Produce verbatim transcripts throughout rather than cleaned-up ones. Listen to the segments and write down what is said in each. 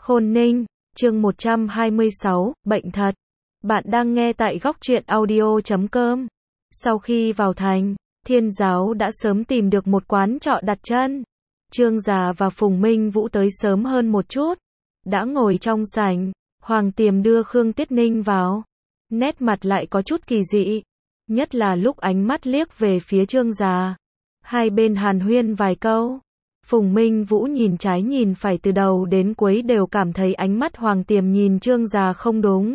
Khôn Ninh, chương một trăm hai mươi sáu, bệnh thật. Bạn đang nghe tại góc truyện audio chấm com. Sau khi vào thành, Thiên Giáo đã sớm tìm được một quán trọ đặt chân. Trương Già và Phùng Minh Vũ tới sớm hơn một chút. Đã ngồi trong sảnh, Hoàng Tiềm đưa Khương Tiết Ninh vào. Nét mặt lại có chút kỳ dị. Nhất là lúc ánh mắt liếc về phía Trương Già. Hai bên hàn huyên vài câu. Phùng Minh Vũ nhìn trái nhìn phải từ đầu đến cuối đều cảm thấy ánh mắt Hoàng Tiềm nhìn Trương Già không đúng.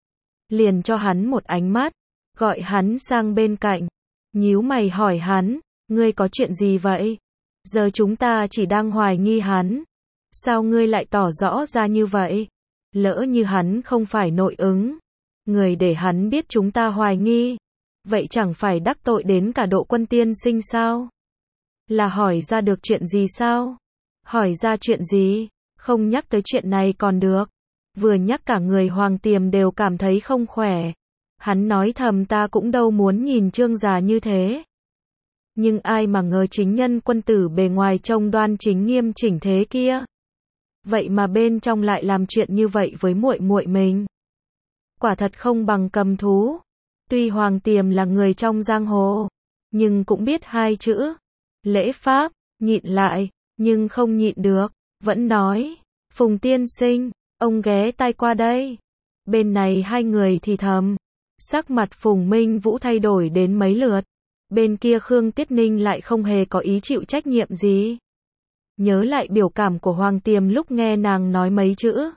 Liền cho hắn một ánh mắt, gọi hắn sang bên cạnh. Nhíu mày hỏi hắn, ngươi có chuyện gì vậy? Giờ chúng ta chỉ đang hoài nghi hắn. Sao ngươi lại tỏ rõ ra như vậy? Lỡ như hắn không phải nội ứng. Người để hắn biết chúng ta hoài nghi. Vậy chẳng phải đắc tội đến cả Độ Quân tiên sinh sao? Là hỏi ra được chuyện gì sao? Hỏi ra chuyện gì? Không nhắc tới chuyện này còn được. Vừa nhắc cả người Hoàng Tiềm đều cảm thấy không khỏe. Hắn nói thầm ta cũng đâu muốn nhìn Trương Già như thế. Nhưng ai mà ngờ chính nhân quân tử bề ngoài trông đoan chính nghiêm chỉnh thế kia. Vậy mà bên trong lại làm chuyện như vậy với muội muội mình. Quả thật không bằng cầm thú. Tuy Hoàng Tiềm là người trong giang hồ, nhưng cũng biết hai chữ lễ pháp, nhịn lại, nhưng không nhịn được, vẫn nói, Phùng tiên sinh, ông ghé tai qua đây. Bên này hai người thì thầm, sắc mặt Phùng Minh Vũ thay đổi đến mấy lượt, bên kia Khương Tiết Ninh lại không hề có ý chịu trách nhiệm gì. Nhớ lại biểu cảm của Hoàng Tiềm lúc nghe nàng nói mấy chữ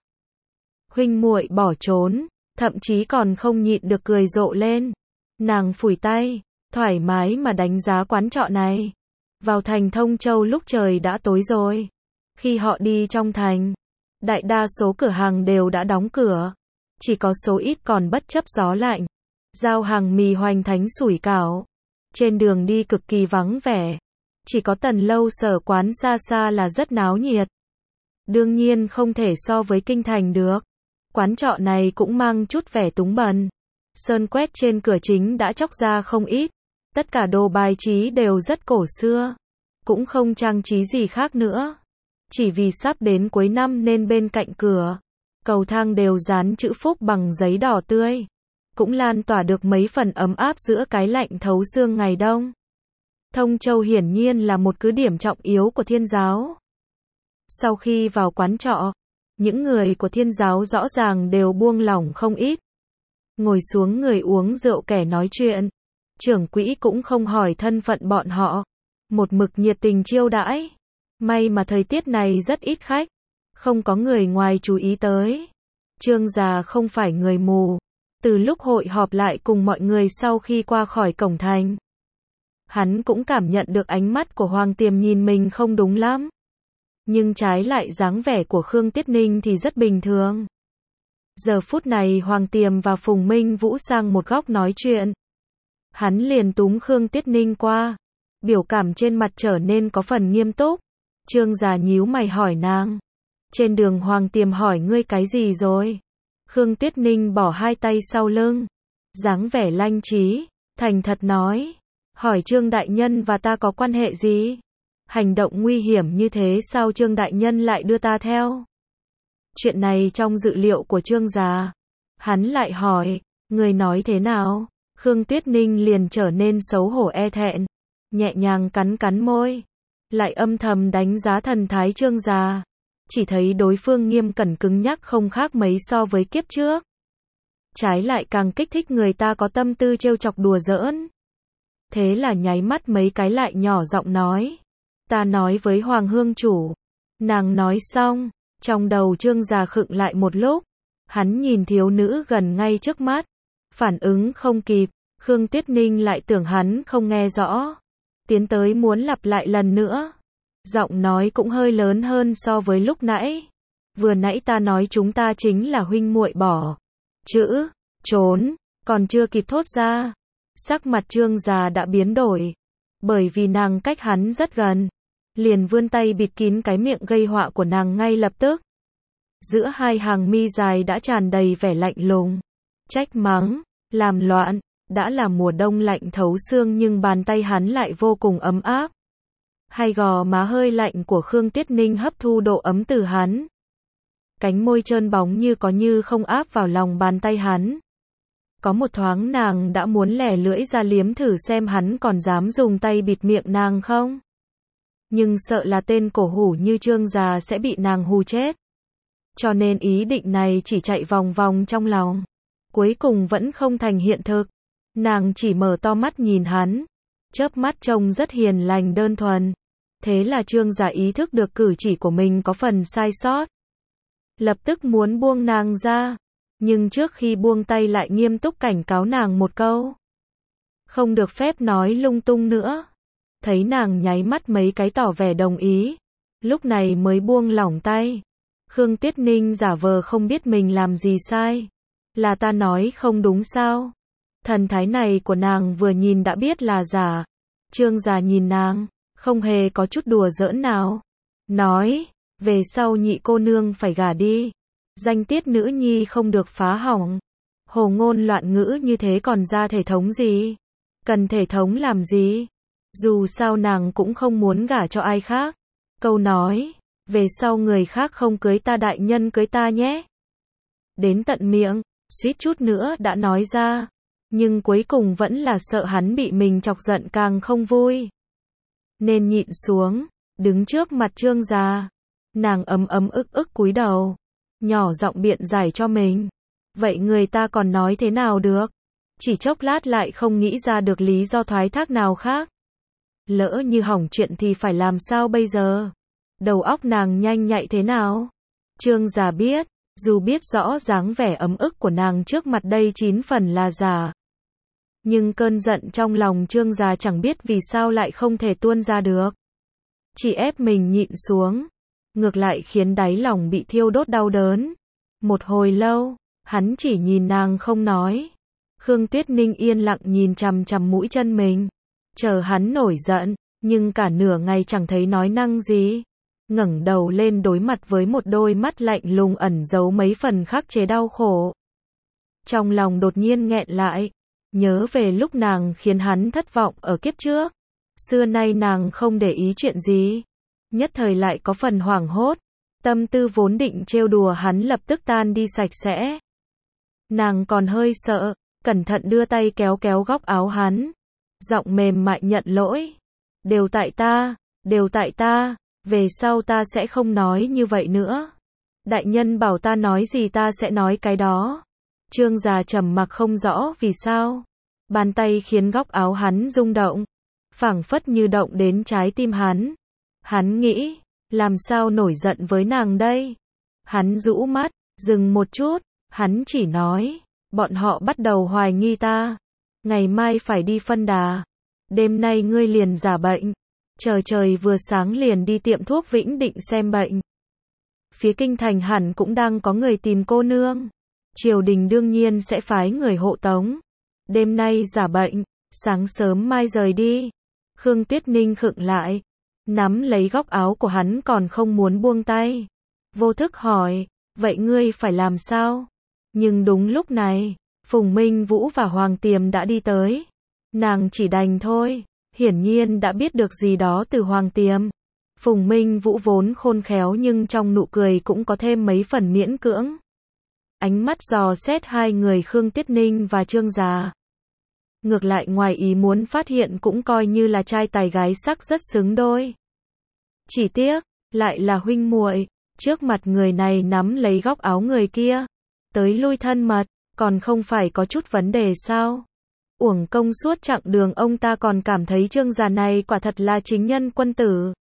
huynh muội bỏ trốn, thậm chí còn không nhịn được cười rộ lên. Nàng phủi tay, thoải mái mà đánh giá quán trọ này. Vào thành Thông Châu lúc trời đã tối rồi. Khi họ đi trong thành, đại đa số cửa hàng đều đã đóng cửa. Chỉ có số ít còn bất chấp gió lạnh. Giao hàng mì hoành thánh sủi cảo. Trên đường đi cực kỳ vắng vẻ. Chỉ có Tần Lâu Sở quán xa xa là rất náo nhiệt. Đương nhiên không thể so với kinh thành được. Quán trọ này cũng mang chút vẻ túng bần. Sơn quét trên cửa chính đã chóc ra không ít. Tất cả đồ bài trí đều rất cổ xưa. Cũng không trang trí gì khác nữa. Chỉ vì sắp đến cuối năm nên bên cạnh cửa, cầu thang đều dán chữ phúc bằng giấy đỏ tươi. Cũng lan tỏa được mấy phần ấm áp giữa cái lạnh thấu xương ngày đông. Thông Châu hiển nhiên là một cứ điểm trọng yếu của Thiên Giáo. Sau khi vào quán trọ, những người của Thiên Giáo rõ ràng đều buông lỏng không ít. Ngồi xuống người uống rượu kẻ nói chuyện. Trưởng quỹ cũng không hỏi thân phận bọn họ. Một mực nhiệt tình chiêu đãi. May mà thời tiết này rất ít khách. Không có người ngoài chú ý tới. Trương Già không phải người mù. Từ lúc hội họp lại cùng mọi người sau khi qua khỏi cổng thành, hắn cũng cảm nhận được ánh mắt của Hoàng Tiềm nhìn mình không đúng lắm. Nhưng trái lại dáng vẻ của Khương Tiết Ninh thì rất bình thường. Giờ phút này Hoàng Tiềm và Phùng Minh Vũ sang một góc nói chuyện. Hắn liền túm Khương Tiết Ninh qua. Biểu cảm trên mặt trở nên có phần nghiêm túc. Trương Già nhíu mày hỏi nàng. Trên đường Hoàng Tiềm hỏi ngươi cái gì rồi? Khương Tiết Ninh bỏ hai tay sau lưng. Dáng vẻ lanh trí, thành thật nói. Hỏi Trương Đại Nhân và ta có quan hệ gì? Hành động nguy hiểm như thế sao Trương Đại Nhân lại đưa ta theo? Chuyện này trong dự liệu của Trương Già. Hắn lại hỏi, người nói thế nào? Khương Tiết Ninh liền trở nên xấu hổ e thẹn. Nhẹ nhàng cắn cắn môi. Lại âm thầm đánh giá thần thái Trương Già. Chỉ thấy đối phương nghiêm cẩn cứng nhắc không khác mấy so với kiếp trước. Trái lại càng kích thích người ta có tâm tư trêu chọc đùa giỡn. Thế là nháy mắt mấy cái lại nhỏ giọng nói. Ta nói với Hoàng Hương Chủ. Nàng nói xong, trong đầu Trương Già khựng lại một lúc. Hắn nhìn thiếu nữ gần ngay trước mắt. Phản ứng không kịp, Khương Tiết Ninh lại tưởng hắn không nghe rõ. Tiến tới muốn lặp lại lần nữa. Giọng nói cũng hơi lớn hơn so với lúc nãy. Vừa nãy ta nói chúng ta chính là huynh muội bỏ. Chữ, trốn, còn chưa kịp thốt ra. Sắc mặt Trương Già đã biến đổi. Bởi vì nàng cách hắn rất gần. Liền vươn tay bịt kín cái miệng gây họa của nàng ngay lập tức. Giữa hai hàng mi dài đã tràn đầy vẻ lạnh lùng. Trách mắng, làm loạn. Đã là mùa đông lạnh thấu xương nhưng bàn tay hắn lại vô cùng ấm áp. Hai gò má hơi lạnh của Khương Tiết Ninh hấp thu độ ấm từ hắn. cánh môi trơn bóng như có như không áp vào lòng bàn tay hắn. Có một thoáng nàng đã muốn lẻ lưỡi ra liếm thử xem hắn còn dám dùng tay bịt miệng nàng không. Nhưng sợ là tên cổ hủ như Trương già sẽ bị nàng hù chết. Cho nên ý định này chỉ chạy vòng vòng trong lòng. Cuối cùng vẫn không thành hiện thực. Nàng chỉ mở to mắt nhìn hắn. Chớp mắt trông rất hiền lành đơn thuần. Thế là Trương già ý thức được cử chỉ của mình có phần sai sót. Lập tức muốn buông nàng ra. Nhưng trước khi buông tay lại nghiêm túc cảnh cáo nàng một câu. Không được phép nói lung tung nữa. Thấy nàng nháy mắt mấy cái tỏ vẻ đồng ý. Lúc này mới buông lỏng tay. Khương Tuyết Ninh giả vờ không biết mình làm gì sai. Là ta nói không đúng sao? Thần thái này của nàng vừa nhìn đã biết là giả. Trương già nhìn nàng, không hề có chút đùa giỡn nào. Nói, về sau nhị cô nương phải gả đi. Danh tiết nữ nhi không được phá hỏng. Hồ ngôn loạn ngữ như thế còn ra thể thống gì? Cần thể thống làm gì? Dù sao nàng cũng không muốn gả cho ai khác. Câu nói, về sau người khác không cưới ta đại nhân cưới ta nhé. Đến tận miệng, suýt chút nữa đã nói ra. Nhưng cuối cùng vẫn là sợ hắn bị mình chọc giận càng không vui. Nên nhịn xuống, đứng trước mặt Trương già. Nàng ấm ấm ức ức cúi đầu. Nhỏ giọng biện giải cho mình. Vậy người ta còn nói thế nào được? Chỉ chốc lát lại không nghĩ ra được lý do thoái thác nào khác. Lỡ như hỏng chuyện thì phải làm sao bây giờ? Đầu óc nàng nhanh nhạy thế nào? Trương già biết, dù biết rõ dáng vẻ ấm ức của nàng trước mặt đây chín phần là giả. Nhưng cơn giận trong lòng Trương già chẳng biết vì sao lại không thể tuôn ra được. Chỉ ép mình nhịn xuống. Ngược lại khiến đáy lòng bị thiêu đốt đau đớn. Một hồi lâu, hắn chỉ nhìn nàng không nói. Khương Tuyết Ninh yên lặng nhìn chằm chằm mũi chân mình. Chờ hắn nổi giận, nhưng cả nửa ngày chẳng thấy nói năng gì. Ngẩng đầu lên đối mặt với một đôi mắt lạnh lùng ẩn giấu mấy phần khắc chế đau khổ. Trong lòng đột nhiên nghẹn lại. Nhớ về lúc nàng khiến hắn thất vọng ở kiếp trước. Xưa nay nàng không để ý chuyện gì. Nhất thời lại có phần hoảng hốt. Tâm tư vốn định trêu đùa hắn lập tức tan đi sạch sẽ. Nàng còn hơi sợ, cẩn thận đưa tay kéo kéo góc áo hắn. Giọng mềm mại nhận lỗi. Đều tại ta, đều tại ta, về sau ta sẽ không nói như vậy nữa. Đại nhân bảo ta nói gì ta sẽ nói cái đó. Trương già trầm mặc không rõ vì sao. Bàn tay khiến góc áo hắn rung động. Phảng phất như động đến trái tim hắn. Hắn nghĩ, làm sao nổi giận với nàng đây? Hắn rũ mắt, dừng một chút, hắn chỉ nói, bọn họ bắt đầu hoài nghi ta. Ngày mai phải đi phân đà. Đêm nay ngươi liền giả bệnh. Trời trời vừa sáng liền đi tiệm thuốc Vĩnh Định xem bệnh. Phía kinh thành hẳn cũng đang có người tìm cô nương. Triều đình đương nhiên sẽ phái người hộ tống. Đêm nay giả bệnh, sáng sớm mai rời đi. Khương Tuyết Ninh khựng lại. Nắm lấy góc áo của hắn còn không muốn buông tay. Vô thức hỏi, vậy ngươi phải làm sao? Nhưng đúng lúc này, Phùng Minh Vũ và Hoàng Tiềm đã đi tới. Nàng chỉ đành thôi, hiển nhiên đã biết được gì đó từ Hoàng Tiềm. Phùng Minh Vũ vốn khôn khéo nhưng trong nụ cười cũng có thêm mấy phần miễn cưỡng. Ánh mắt dò xét hai người Khương Tuyết Ninh và Trương già. Ngược lại ngoài ý muốn phát hiện cũng coi như là trai tài gái sắc rất xứng đôi. Chỉ tiếc, lại là huynh muội, trước mặt người này nắm lấy góc áo người kia, tới lui thân mật, còn không phải có chút vấn đề sao? Uổng công suốt chặng đường ông ta còn cảm thấy Trương già này quả thật là chính nhân quân tử.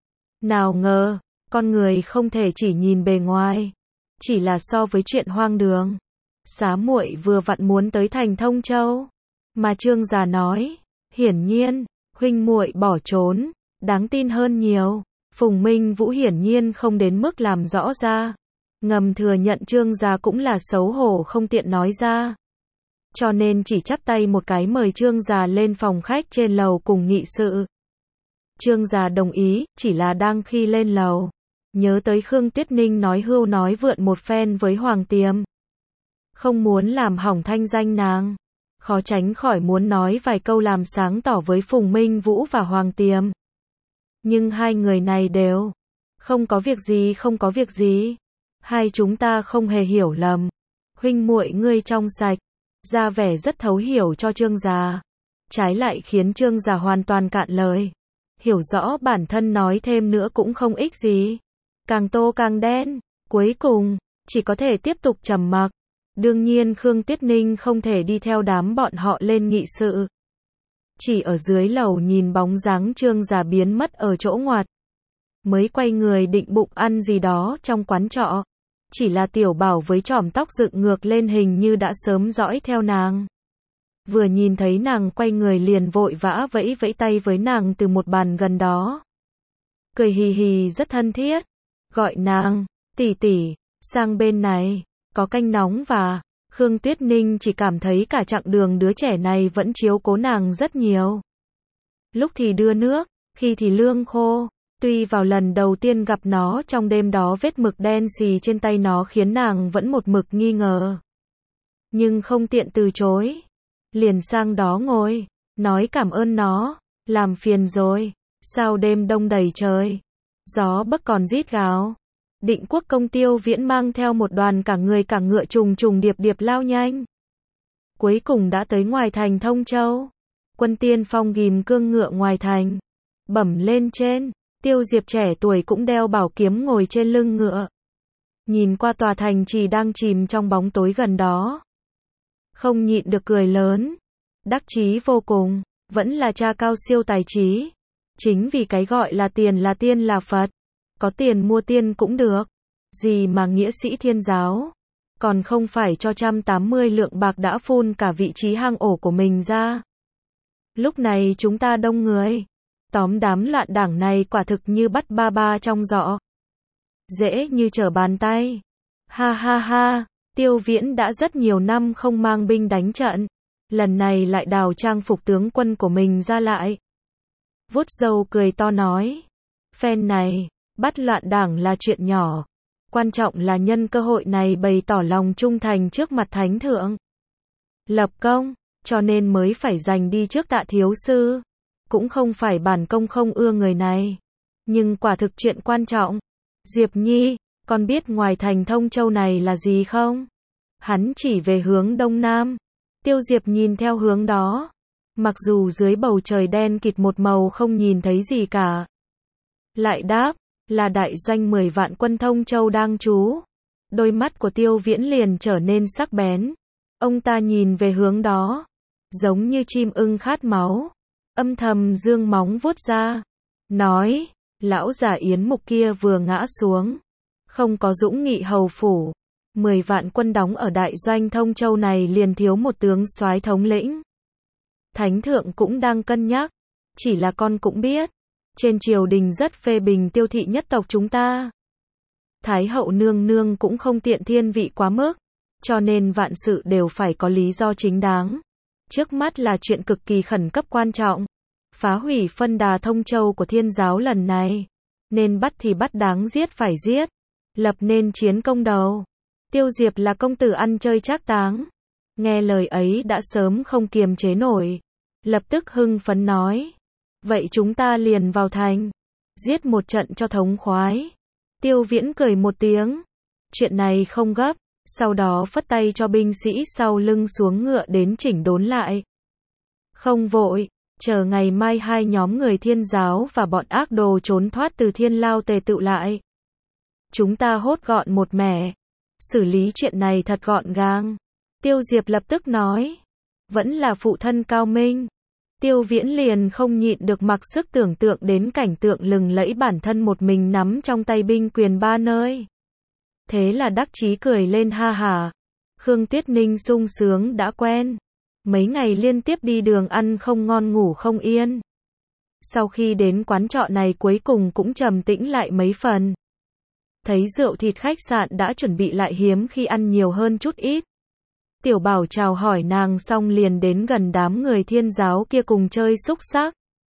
Nào ngờ, con người không thể chỉ nhìn bề ngoài, chỉ là so với chuyện hoang đường. Xá muội vừa vặn muốn tới thành Thông Châu, mà Trương già nói, hiển nhiên, huynh muội bỏ trốn, đáng tin hơn nhiều. Phùng Minh Vũ hiển nhiên không đến mức làm rõ ra. Ngầm thừa nhận Trương già cũng là xấu hổ không tiện nói ra. Cho nên chỉ chắp tay một cái mời Trương già lên phòng khách trên lầu cùng nghị sự. Trương già đồng ý, chỉ là đang khi lên lầu. Nhớ tới Khương Tuyết Ninh nói hưu nói vượn một phen với Hoàng Tiềm. Không muốn làm hỏng thanh danh nàng. Khó tránh khỏi muốn nói vài câu làm sáng tỏ với Phùng Minh Vũ và Hoàng Tiềm. Nhưng hai người này đều không có việc gì không có việc gì. Hai chúng ta không hề hiểu lầm. Huynh muội ngươi trong sạch. Ra vẻ rất thấu hiểu cho Trương gia. Trái lại khiến Trương gia hoàn toàn cạn lời. Hiểu rõ bản thân nói thêm nữa cũng không ích gì. Càng tô càng đen. Cuối cùng, chỉ có thể tiếp tục trầm mặc. Đương nhiên Khương Tuyết Ninh không thể đi theo đám bọn họ lên nghị sự. Chỉ ở dưới lầu nhìn bóng dáng Trương gia biến mất ở chỗ ngoặt. Mới quay người định bụng ăn gì đó trong quán trọ. Chỉ là Tiểu Bảo với chòm tóc dựng ngược lên hình như đã sớm dõi theo nàng. Vừa nhìn thấy nàng quay người liền vội vã vẫy vẫy tay với nàng từ một bàn gần đó. Cười hì hì rất thân thiết. Gọi nàng, tỷ tỷ, sang bên này, có canh nóng và... Khương Tuyết Ninh chỉ cảm thấy cả chặng đường đứa trẻ này vẫn chiếu cố nàng rất nhiều. Lúc thì đưa nước, khi thì lương khô. Tuy vào lần đầu tiên gặp nó trong đêm đó vết mực đen xì trên tay nó khiến nàng vẫn một mực nghi ngờ. Nhưng không tiện từ chối. Liền sang đó ngồi, nói cảm ơn nó, làm phiền rồi. Sao đêm đông đầy trời, gió bấc còn rít gào. Định Quốc công Tiêu Viễn mang theo một đoàn cả người cả ngựa trùng trùng điệp điệp lao nhanh. Cuối cùng đã tới ngoài thành Thông Châu. Quân tiên phong ghim cương ngựa ngoài thành. Bẩm lên trên, Tiêu Diệp trẻ tuổi cũng đeo bảo kiếm ngồi trên lưng ngựa. Nhìn qua tòa thành trì đang chìm trong bóng tối gần đó. Không nhịn được cười lớn. Đắc chí vô cùng, vẫn là cha cao siêu tài trí. Chính vì cái gọi là tiền là tiên là Phật. Có tiền mua tiên cũng được. Gì mà nghĩa sĩ thiên giáo. Còn không phải cho một trăm tám mươi lượng bạc đã phun cả vị trí hang ổ của mình ra. Lúc này chúng ta đông người. Tóm đám loạn đảng này quả thực như bắt ba ba trong giỏ. Dễ như trở bàn tay. Ha ha ha, Tiêu Viễn đã rất nhiều năm không mang binh đánh trận. Lần này lại đào trang phục tướng quân của mình ra lại. Vuốt râu cười to nói. Phen này, bắt loạn đảng là chuyện nhỏ. Quan trọng là nhân cơ hội này bày tỏ lòng trung thành trước mặt thánh thượng. Lập công, cho nên mới phải giành đi trước Tạ thiếu sư. Cũng không phải bản công không ưa người này. Nhưng quả thực chuyện quan trọng. Diệp Nhi, con biết ngoài thành Thông Châu này là gì không? Hắn chỉ về hướng đông nam. Tiêu Diệp nhìn theo hướng đó. Mặc dù dưới bầu trời đen kịt một màu không nhìn thấy gì cả. Lại đáp, là đại doanh mười vạn quân Thông Châu đang trú. Đôi mắt của Tiêu Viễn liền trở nên sắc bén. Ông ta nhìn về hướng đó. Giống như chim ưng khát máu. Âm thầm dương móng vuốt ra. Nói, lão giả Yến Mục kia vừa ngã xuống. Không có dũng nghị hầu phủ. Mười vạn quân đóng ở đại doanh Thông Châu này liền thiếu một tướng soái thống lĩnh. Thánh thượng cũng đang cân nhắc. Chỉ là con cũng biết. Trên triều đình rất phê bình Tiêu thị nhất tộc chúng ta. Thái hậu nương nương cũng không tiện thiên vị quá mức. Cho nên vạn sự đều phải có lý do chính đáng. Trước mắt là chuyện cực kỳ khẩn cấp quan trọng. Phá hủy phân đà Thông Châu của thiên giáo lần này. Nên bắt thì bắt, đáng giết phải giết. Lập nên chiến công đầu. Tiêu Diệp là công tử ăn chơi trác táng. Nghe lời ấy đã sớm không kiềm chế nổi. Lập tức hưng phấn nói. Vậy chúng ta liền vào thành. Giết một trận cho thống khoái. Tiêu Viễn cười một tiếng. Chuyện này không gấp. Sau đó phất tay cho binh sĩ sau lưng xuống ngựa đến chỉnh đốn lại. Không vội. Chờ ngày mai hai nhóm người thiên giáo và bọn ác đồ trốn thoát từ thiên lao tề tựu lại. Chúng ta hốt gọn một mẻ. Xử lý chuyện này thật gọn gàng. Tiêu Diệp lập tức nói. Vẫn là phụ thân cao minh. Tiêu Viễn liền không nhịn được mặc sức tưởng tượng đến cảnh tượng lừng lẫy bản thân một mình nắm trong tay binh quyền ba nơi. Thế là đắc chí cười lên ha hả. Khương Tuyết Ninh sung sướng đã quen. Mấy ngày liên tiếp đi đường ăn không ngon ngủ không yên. Sau khi đến quán trọ này cuối cùng cũng trầm tĩnh lại mấy phần. Thấy rượu thịt khách sạn đã chuẩn bị lại hiếm khi ăn nhiều hơn chút ít. Tiểu Bảo chào hỏi nàng xong liền đến gần đám người thiên giáo kia cùng chơi xúc xắc.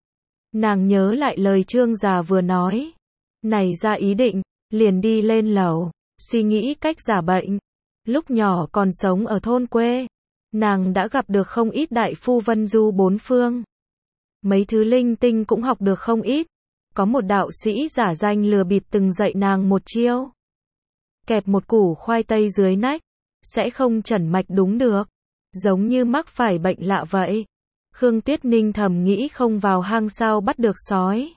Nàng nhớ lại lời Trương già vừa nói. Này ra ý định, liền đi lên lầu, suy nghĩ cách giả bệnh. Lúc nhỏ còn sống ở thôn quê, nàng đã gặp được không ít đại phu vân du bốn phương. Mấy thứ linh tinh cũng học được không ít. Có một đạo sĩ giả danh lừa bịp từng dạy nàng một chiêu. kẹp một củ khoai tây dưới nách, sẽ không chẩn mạch đúng được. Giống như mắc phải bệnh lạ vậy. Khương Tuyết Ninh thầm nghĩ không vào hang sao bắt được sói.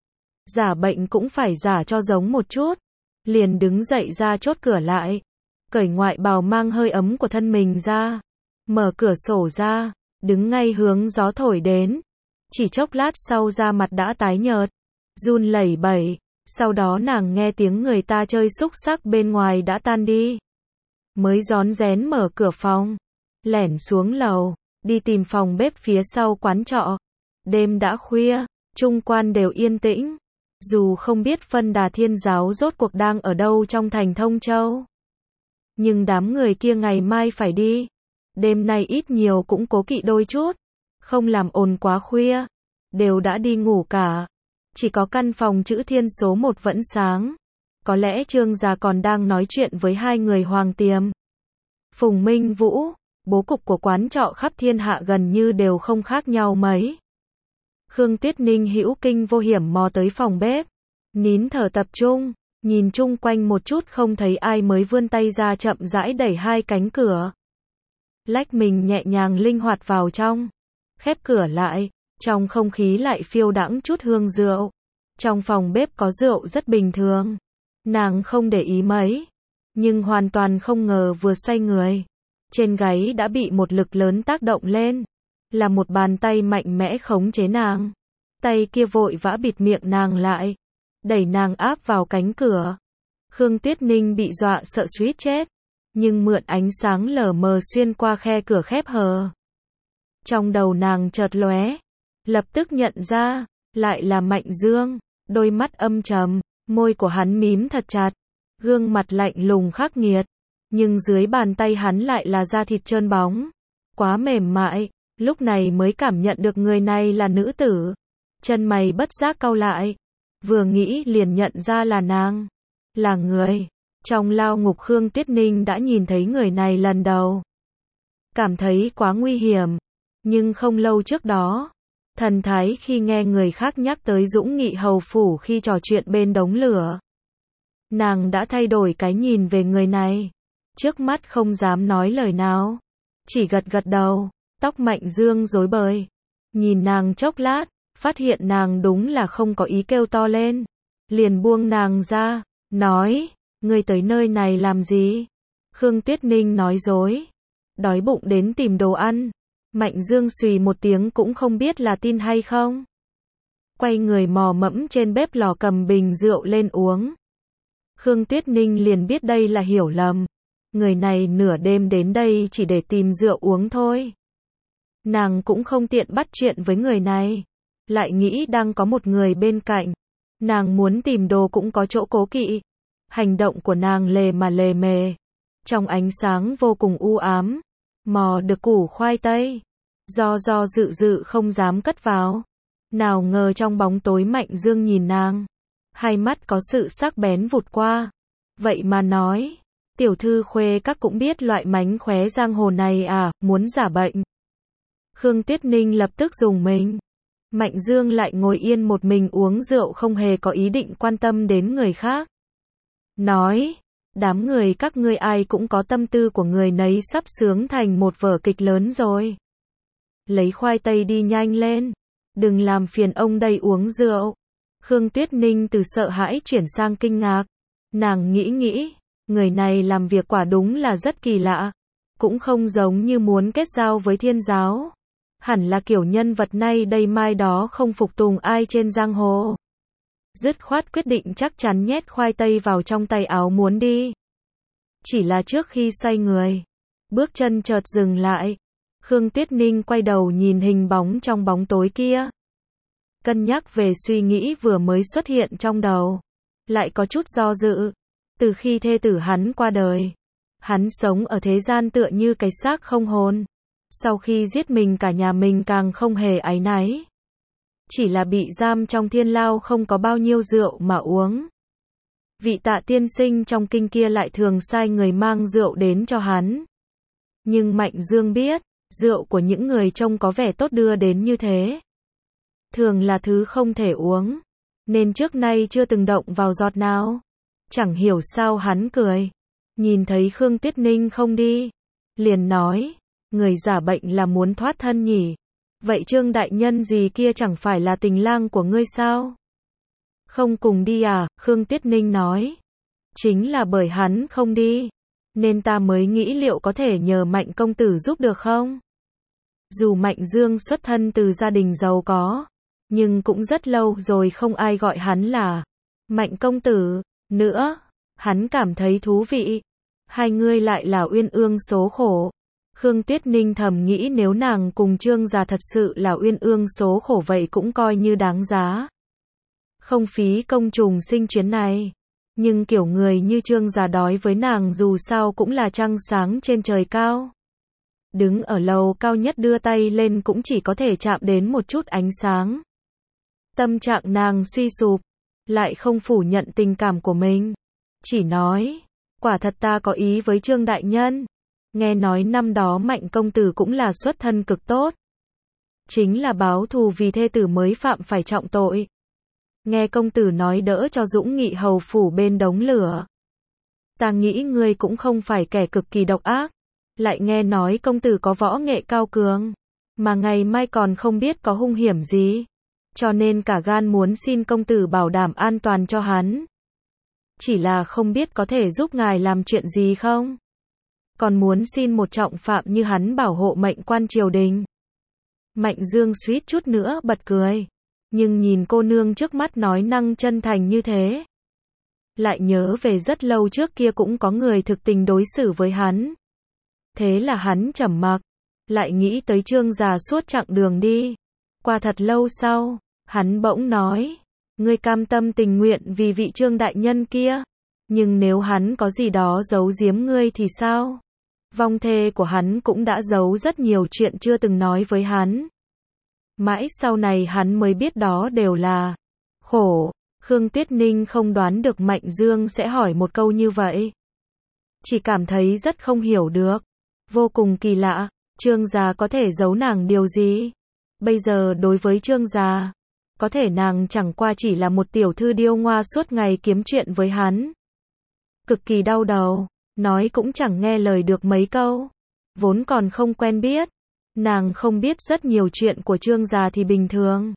Giả bệnh cũng phải giả cho giống một chút. Liền đứng dậy ra chốt cửa lại. Cởi ngoại bào mang hơi ấm của thân mình ra. Mở cửa sổ ra, đứng ngay hướng gió thổi đến. Chỉ chốc lát sau da mặt đã tái nhợt, run lẩy bẩy. Sau đó nàng nghe tiếng người ta chơi xúc xắc bên ngoài đã tan đi. Mới rón rén mở cửa phòng, lẻn xuống lầu, đi tìm phòng bếp phía sau quán trọ. Đêm đã khuya, chung quanh đều yên tĩnh. Dù không biết phân đà Thiên giáo rốt cuộc đang ở đâu trong thành Thông Châu. Nhưng đám người kia ngày mai phải đi. Đêm nay ít nhiều cũng cố kỵ đôi chút. Không làm ồn quá khuya. Đều đã đi ngủ cả. Chỉ có căn phòng chữ Thiên số một vẫn sáng. Có lẽ Trương gia còn đang nói chuyện với hai người Hoàng Tiềm. Phùng Minh Vũ, bố cục của quán trọ khắp thiên hạ gần như đều không khác nhau mấy. Khương Tuyết Ninh hữu kinh vô hiểm mò tới phòng bếp. Nín thở tập trung, nhìn chung quanh một chút không thấy ai mới vươn tay ra chậm rãi đẩy hai cánh cửa. Lách mình nhẹ nhàng linh hoạt vào trong. Khép cửa lại, trong không khí lại phiêu đãng chút hương rượu. Trong phòng bếp có rượu rất bình thường. Nàng không để ý mấy. Nhưng hoàn toàn không ngờ vừa xoay người. Trên gáy đã bị một lực lớn tác động lên. Là một bàn tay mạnh mẽ khống chế nàng. Tay kia vội vã bịt miệng nàng lại. Đẩy nàng áp vào cánh cửa. Khương Tuyết Ninh bị dọa sợ suýt chết. Nhưng mượn ánh sáng lờ mờ xuyên qua khe cửa khép hờ. Trong đầu nàng chợt lóe. Lập tức nhận ra, lại là Mạnh Dương. Đôi mắt âm trầm, môi của hắn mím thật chặt. Gương mặt lạnh lùng khắc nghiệt. Nhưng dưới bàn tay hắn lại là da thịt trơn bóng. Quá mềm mại. Lúc này mới cảm nhận được người này là nữ tử. Chân mày bất giác cau lại. Vừa nghĩ liền nhận ra là nàng. Là người. Trong lao ngục Khương Tuyết Ninh đã nhìn thấy người này lần đầu. Cảm thấy quá nguy hiểm. Nhưng không lâu trước đó. Thần thái khi nghe người khác nhắc tới Dũng Nghị hầu phủ khi trò chuyện bên đống lửa. Nàng đã thay đổi cái nhìn về người này. Trước mắt không dám nói lời nào. Chỉ gật gật đầu. Tóc Mạnh Dương rối bời. Nhìn nàng chốc lát, phát hiện nàng đúng là không có ý kêu to lên. Liền buông nàng ra, nói, ngươi tới nơi này làm gì? Khương Tuyết Ninh nói dối. Đói bụng đến tìm đồ ăn. Mạnh Dương xùy một tiếng cũng không biết là tin hay không. Quay người mò mẫm trên bếp lò cầm bình rượu lên uống. Khương Tuyết Ninh liền biết đây là hiểu lầm. Người này nửa đêm đến đây chỉ để tìm rượu uống thôi. Nàng cũng không tiện bắt chuyện với người này. Lại nghĩ đang có một người bên cạnh. Nàng muốn tìm đồ cũng có chỗ cố kỵ. Hành động của nàng lề mà lề mề. Trong ánh sáng vô cùng u ám. Mò được củ khoai tây. Do do dự dự không dám cất vào. Nào ngờ trong bóng tối Mạnh Dương nhìn nàng. Hai mắt có sự sắc bén vụt qua. Vậy mà nói. Tiểu thư Khuê các cũng biết loại mánh khóe giang hồ này à, muốn giả bệnh. Khương Tuyết Ninh lập tức dùng mình. Mạnh Dương lại ngồi yên một mình uống rượu không hề có ý định quan tâm đến người khác. Nói, đám người các ngươi ai cũng có tâm tư của người nấy sắp sướng thành một vở kịch lớn rồi. Lấy khoai tây đi nhanh lên. Đừng làm phiền ông đây uống rượu. Khương Tuyết Ninh từ sợ hãi chuyển sang kinh ngạc. Nàng nghĩ nghĩ, người này làm việc quả đúng là rất kỳ lạ. Cũng không giống như muốn kết giao với Thiên giáo. Hẳn là kiểu nhân vật nay đây mai đó không phục tùng ai trên giang hồ. Dứt khoát quyết định chắc chắn nhét khoai tây vào trong tay áo muốn đi. Chỉ là trước khi xoay người, bước chân chợt dừng lại. Khương Tuyết Ninh quay đầu nhìn hình bóng trong bóng tối kia. Cân nhắc về suy nghĩ vừa mới xuất hiện trong đầu. Lại có chút do dự. Từ khi thê tử hắn qua đời, hắn sống ở thế gian tựa như cái xác không hồn. Sau khi giết mình cả nhà mình càng không hề áy náy. Chỉ là bị giam trong thiên lao không có bao nhiêu rượu mà uống. Vị Tạ tiên sinh trong kinh kia lại thường sai người mang rượu đến cho hắn. Nhưng Mạnh Dương biết, rượu của những người trông có vẻ tốt đưa đến như thế. Thường là thứ không thể uống. Nên trước nay chưa từng động vào giọt nào. Chẳng hiểu sao hắn cười. nhìn thấy Khương Tuyết Ninh không đi, liền nói, người giả bệnh là muốn thoát thân nhỉ? Vậy Trương đại nhân gì kia chẳng phải là tình lang của ngươi sao? Không cùng đi à? Khương Tuyết Ninh nói, chính là bởi hắn không đi, nên ta mới nghĩ liệu có thể nhờ Mạnh công tử giúp được không? Dù Mạnh Dương xuất thân từ gia đình giàu có, nhưng cũng rất lâu rồi không ai gọi hắn là Mạnh công tử nữa, hắn cảm thấy thú vị. Hai người lại là uyên ương số khổ. Khương Tuyết Ninh thầm nghĩ nếu nàng cùng Trương gia thật sự là uyên ương số khổ vậy cũng coi như đáng giá. Không phí công trùng sinh chuyến này. Nhưng kiểu người như Trương gia đói với nàng dù sao cũng là trăng sáng trên trời cao. Đứng ở lầu cao nhất đưa tay lên cũng chỉ có thể chạm đến một chút ánh sáng. Tâm trạng nàng suy sụp, lại không phủ nhận tình cảm của mình. Chỉ nói, quả thật ta có ý với Trương đại nhân. Nghe nói năm đó Mạnh công tử cũng là xuất thân cực tốt. Chính là báo thù vì thê tử mới phạm phải trọng tội. Nghe công tử nói đỡ cho Dũng Nghị hầu phủ bên đống lửa. Ta nghĩ ngươi cũng không phải kẻ cực kỳ độc ác. Lại nghe nói công tử có võ nghệ cao cường. Mà ngày mai còn không biết có hung hiểm gì. Cho nên cả gan muốn xin công tử bảo đảm an toàn cho hắn. Chỉ là không biết có thể giúp ngài làm chuyện gì không? Còn muốn xin một trọng phạm như hắn bảo hộ mệnh quan triều đình. Mạnh Dương suýt chút nữa bật cười. Nhưng nhìn cô nương trước mắt nói năng chân thành như thế. Lại nhớ về rất lâu trước kia cũng có người thực tình đối xử với hắn. Thế là hắn trầm mặc. Lại nghĩ tới Trương gia suốt chặng đường đi. Qua thật lâu sau, hắn bỗng nói. Ngươi cam tâm tình nguyện vì vị Trương đại nhân kia. Nhưng nếu hắn có gì đó giấu giếm ngươi thì sao? Vong thê của hắn cũng đã giấu rất nhiều chuyện chưa từng nói với hắn. Mãi sau này hắn mới biết đó đều là khổ. Khương Tuyết Ninh không đoán được Mạnh Dương sẽ hỏi một câu như vậy. Chỉ cảm thấy rất không hiểu được. Vô cùng kỳ lạ, Trương gia có thể giấu nàng điều gì? Bây giờ đối với Trương gia, có thể nàng chẳng qua chỉ là một tiểu thư điêu ngoa suốt ngày kiếm chuyện với hắn. Cực kỳ đau đầu, nói cũng chẳng nghe lời được mấy câu. Vốn còn không quen biết, nàng không biết rất nhiều chuyện của Trương gia thì bình thường.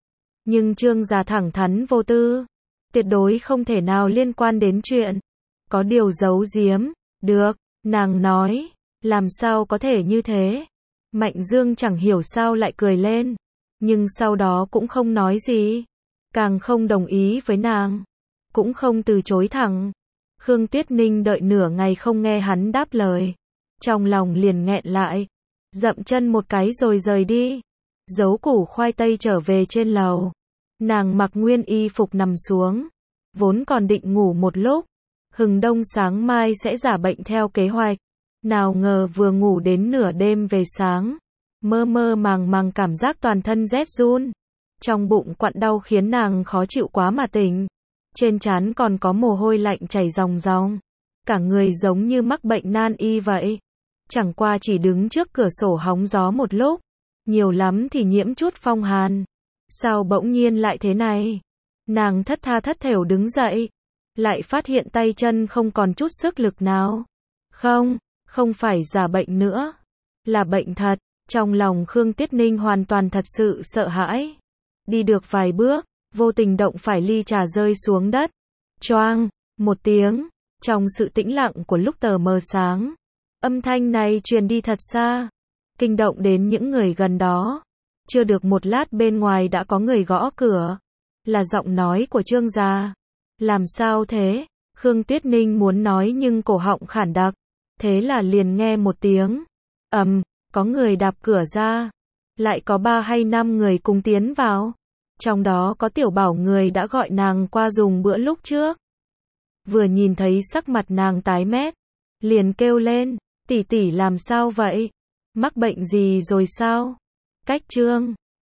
Nhưng Trương gia thẳng thắn vô tư, tuyệt đối không thể nào liên quan đến chuyện có điều giấu giếm. Được, nàng nói, làm sao có thể như thế? Mạnh Dương chẳng hiểu sao lại cười lên, nhưng sau đó cũng không nói gì, càng không đồng ý với nàng, cũng không từ chối thẳng. Khương Tuyết Ninh đợi nửa ngày không nghe hắn đáp lời, trong lòng liền nghẹn lại, dậm chân một cái rồi rời đi. Giấu củ khoai tây trở về trên lầu, nàng mặc nguyên y phục nằm xuống, vốn còn định ngủ một lúc, hừng đông sáng mai sẽ giả bệnh theo kế hoạch. Nào ngờ vừa ngủ đến nửa đêm về sáng, mơ mơ màng màng cảm giác toàn thân rét run, trong bụng quặn đau khiến nàng khó chịu quá mà tỉnh. Trên trán còn có mồ hôi lạnh chảy ròng ròng, cả người giống như mắc bệnh nan y vậy. Chẳng qua chỉ đứng trước cửa sổ hóng gió một lúc, nhiều lắm thì nhiễm chút phong hàn. Sao bỗng nhiên lại thế này? Nàng thất tha thất thểu đứng dậy, lại phát hiện tay chân không còn chút sức lực nào. Không, không phải giả bệnh nữa, là bệnh thật. Trong lòng Khương Tuyết Ninh hoàn toàn thật sự sợ hãi. Đi được vài bước, vô tình động phải ly trà rơi xuống đất. Choang, một tiếng, trong sự tĩnh lặng của lúc tờ mờ sáng. Âm thanh này truyền đi thật xa, kinh động đến những người gần đó. Chưa được một lát bên ngoài đã có người gõ cửa. Là giọng nói của Trương gia. Làm sao thế? Khương Tuyết Ninh muốn nói nhưng cổ họng khản đặc. Thế là liền nghe một tiếng ầm, có người đạp cửa ra. Lại có ba hay năm người cùng tiến vào. Trong đó có Tiểu Bảo người đã gọi nàng qua dùng bữa lúc trước. Vừa nhìn thấy sắc mặt nàng tái mét, liền kêu lên, tỷ tỷ làm sao vậy? Mắc bệnh gì rồi sao? Cách Trương